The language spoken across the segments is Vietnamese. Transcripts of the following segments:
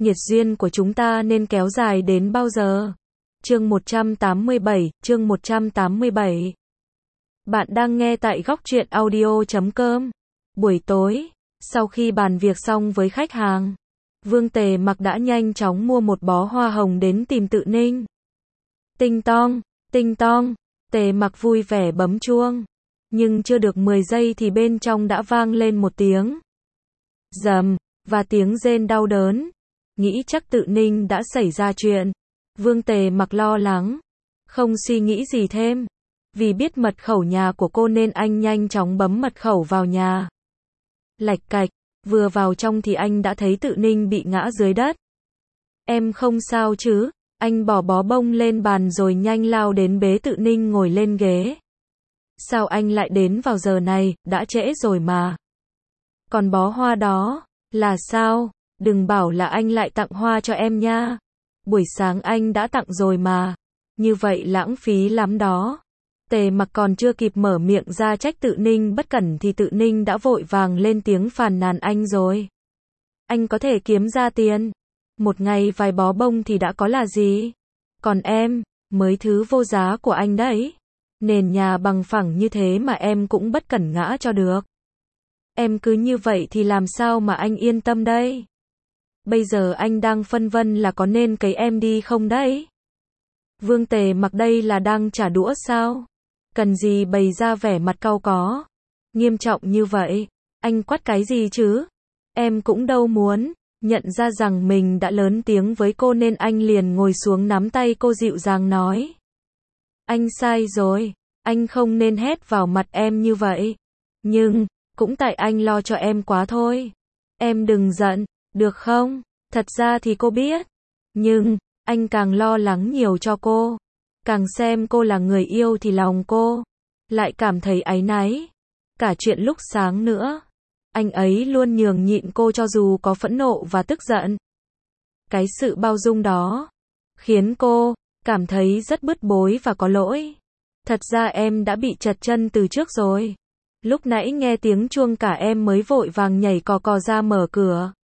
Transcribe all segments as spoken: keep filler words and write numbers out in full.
Nghiệt duyên của chúng ta nên kéo dài đến bao giờ? Chương một trăm tám mươi bảy, chương một trăm tám mươi bảy. Bạn đang nghe tại góc truyện audio chấm com. Buổi tối, sau khi bàn việc xong với khách hàng, Vương Tề Mặc đã nhanh chóng mua một bó hoa hồng đến tìm Tự Ninh. Tinh tong, tinh tong, Tề Mặc vui vẻ bấm chuông. Nhưng chưa được mười giây thì bên trong đã vang lên một tiếng rầm, và tiếng rên đau đớn. Nghĩ chắc Tự Ninh đã xảy ra chuyện. Vương Tề Mặc lo lắng, không suy nghĩ gì thêm. Vì biết mật khẩu nhà của cô nên anh nhanh chóng bấm mật khẩu vào nhà. Lạch cạch, vừa vào trong thì anh đã thấy Tự Ninh bị ngã dưới đất. Em không sao chứ? Anh bỏ bó bông lên bàn rồi nhanh lao đến bế Tự Ninh ngồi lên ghế. Sao anh lại đến vào giờ này, đã trễ rồi mà. Còn bó hoa đó, là sao? Đừng bảo là anh lại tặng hoa cho em nha. Buổi sáng anh đã tặng rồi mà. Như vậy lãng phí lắm đó. Tề Mặc còn chưa kịp mở miệng ra trách Tự Ninh bất cẩn thì Tự Ninh đã vội vàng lên tiếng phàn nàn anh rồi. Anh có thể kiếm ra tiền. Một ngày vài bó bông thì đã có là gì. Còn em, mới thứ vô giá của anh đấy. Nền nhà bằng phẳng như thế mà em cũng bất cẩn ngã cho được. Em cứ như vậy thì làm sao mà anh yên tâm đây? Bây giờ anh đang phân vân là có nên cấy em đi không đấy? Vương Tề Mặc đây là đang trả đũa sao? Cần gì bày ra vẻ mặt cau có? Nghiêm trọng như vậy, anh quát cái gì chứ? Em cũng đâu muốn. Nhận ra rằng mình đã lớn tiếng với cô nên anh liền ngồi xuống nắm tay cô dịu dàng nói. Anh sai rồi, anh không nên hét vào mặt em như vậy. Nhưng, cũng tại anh lo cho em quá thôi. Em đừng giận, được không? Thật ra thì cô biết. Nhưng, anh càng lo lắng nhiều cho cô. Càng xem cô là người yêu thì lòng cô lại cảm thấy áy náy. Cả chuyện lúc sáng nữa. Anh ấy luôn nhường nhịn cô cho dù có phẫn nộ và tức giận. Cái sự bao dung đó khiến cô cảm thấy rất bứt bối và có lỗi. Thật ra em đã bị trật chân từ trước rồi. Lúc nãy nghe tiếng chuông cả em mới vội vàng nhảy cò cò ra mở cửa.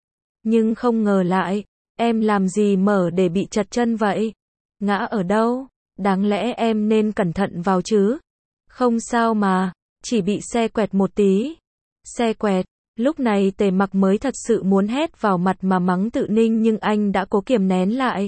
Nhưng không ngờ lại, em làm gì mở để bị trật chân vậy? Ngã ở đâu? Đáng lẽ em nên cẩn thận vào chứ. Không sao mà, chỉ bị xe quẹt một tí. Xe quẹt, lúc này Tề Mặc mới thật sự muốn hét vào mặt mà mắng Tự Ninh nhưng anh đã cố kiềm nén lại.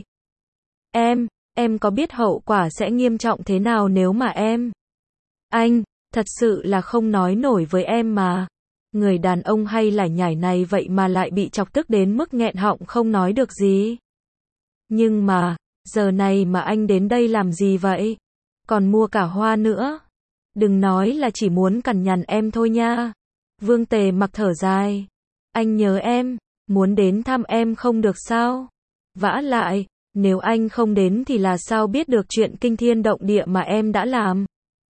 Em, em có biết hậu quả sẽ nghiêm trọng thế nào nếu mà em... Anh, thật sự là không nói nổi với em mà. Người đàn ông hay lải nhải này vậy mà lại bị chọc tức đến mức nghẹn họng không nói được gì. Nhưng mà, giờ này mà anh đến đây làm gì vậy? Còn mua cả hoa nữa. Đừng nói là chỉ muốn cằn nhằn em thôi nha. Vương Tề Mặc thở dài. Anh nhớ em, muốn đến thăm em không được sao? Vả lại, nếu anh không đến thì là sao biết được chuyện kinh thiên động địa mà em đã làm?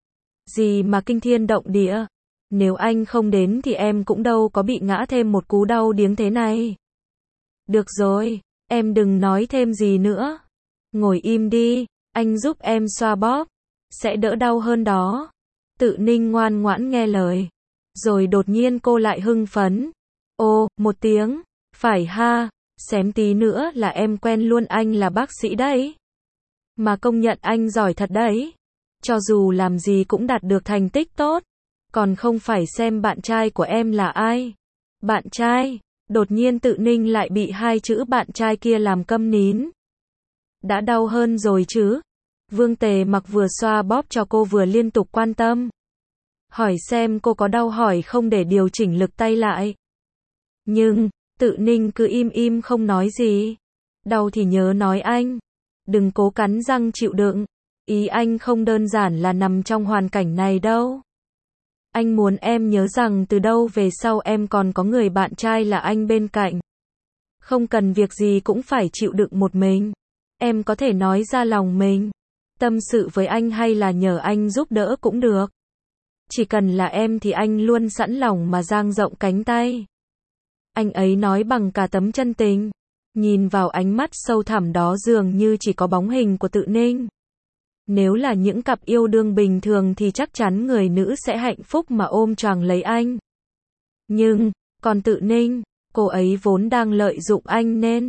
Gì mà kinh thiên động địa? Nếu anh không đến thì em cũng đâu có bị ngã thêm một cú đau điếng thế này. Được rồi, em đừng nói thêm gì nữa. Ngồi im đi, anh giúp em xoa bóp. Sẽ đỡ đau hơn đó. Tự Ninh ngoan ngoãn nghe lời. Rồi đột nhiên cô lại hưng phấn. Ô, một tiếng. Phải ha, xém tí nữa là em quen luôn anh là bác sĩ đấy. Mà công nhận anh giỏi thật đấy. Cho dù làm gì cũng đạt được thành tích tốt. Còn không phải xem bạn trai của em là ai. Bạn trai, đột nhiên Tự Ninh lại bị hai chữ bạn trai kia làm câm nín. Đã đau hơn rồi chứ? Vương Tề Mặc vừa xoa bóp cho cô vừa liên tục quan tâm. Hỏi xem cô có đau hỏi không để điều chỉnh lực tay lại. Nhưng, Tự Ninh cứ im im không nói gì. Đau thì nhớ nói anh. Đừng cố cắn răng chịu đựng. Ý anh không đơn giản là nằm trong hoàn cảnh này đâu. Anh muốn em nhớ rằng từ đâu về sau em còn có người bạn trai là anh bên cạnh. Không cần việc gì cũng phải chịu đựng một mình. Em có thể nói ra lòng mình. Tâm sự với anh hay là nhờ anh giúp đỡ cũng được. Chỉ cần là em thì anh luôn sẵn lòng mà dang rộng cánh tay. Anh ấy nói bằng cả tấm chân tình. Nhìn vào ánh mắt sâu thẳm đó dường như chỉ có bóng hình của Tự Ninh. Nếu là những cặp yêu đương bình thường thì chắc chắn người nữ sẽ hạnh phúc mà ôm choàng lấy anh. Nhưng, còn Tự Ninh, cô ấy vốn đang lợi dụng anh nên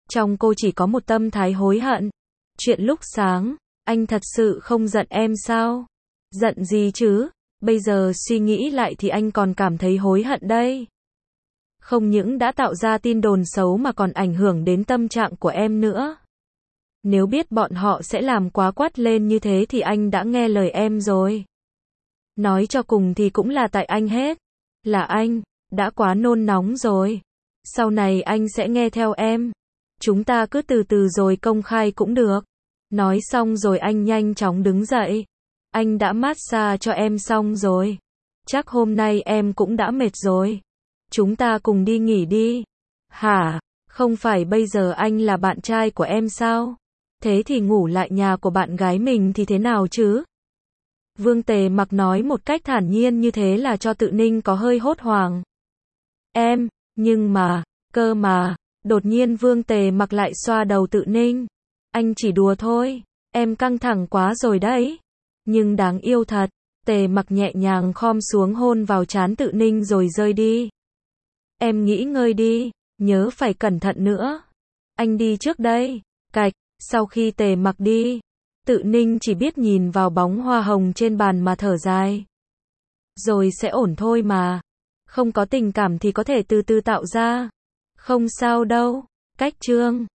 Trong cô chỉ có một tâm thái hối hận. Chuyện lúc sáng, anh thật sự không giận em sao? Giận gì chứ? Bây giờ suy nghĩ lại thì anh còn cảm thấy hối hận đây. Không những đã tạo ra tin đồn xấu mà còn ảnh hưởng đến tâm trạng của em nữa. Nếu biết bọn họ sẽ làm quá quát lên như thế thì anh đã nghe lời em rồi. Nói cho cùng thì cũng là tại anh hết. Là anh, đã quá nôn nóng rồi. Sau này anh sẽ nghe theo em. Chúng ta cứ từ từ rồi công khai cũng được. Nói xong rồi anh nhanh chóng đứng dậy. Anh đã massage cho em xong rồi. Chắc hôm nay em cũng đã mệt rồi. Chúng ta cùng đi nghỉ đi. Hả? Không phải bây giờ anh là bạn trai của em sao? Thế thì ngủ lại nhà của bạn gái mình thì thế nào chứ? Vương Tề Mặc nói một cách thản nhiên như thế là cho Tự Ninh có hơi hốt hoảng. Em, nhưng mà, cơ mà, đột nhiên Vương Tề Mặc lại xoa đầu Tự Ninh. Anh chỉ đùa thôi, em căng thẳng quá rồi đấy. Nhưng đáng yêu thật, Tề Mặc nhẹ nhàng khom xuống hôn vào trán Tự Ninh rồi rơi đi. Em nghỉ ngơi đi, nhớ phải cẩn thận nữa. Anh đi trước đây. Cạch, sau khi Tề Mặc đi, Tự Ninh chỉ biết nhìn vào bóng hoa hồng trên bàn mà thở dài. Rồi sẽ ổn thôi mà. Không có tình cảm thì có thể từ từ tạo ra. Không sao đâu. Cách chương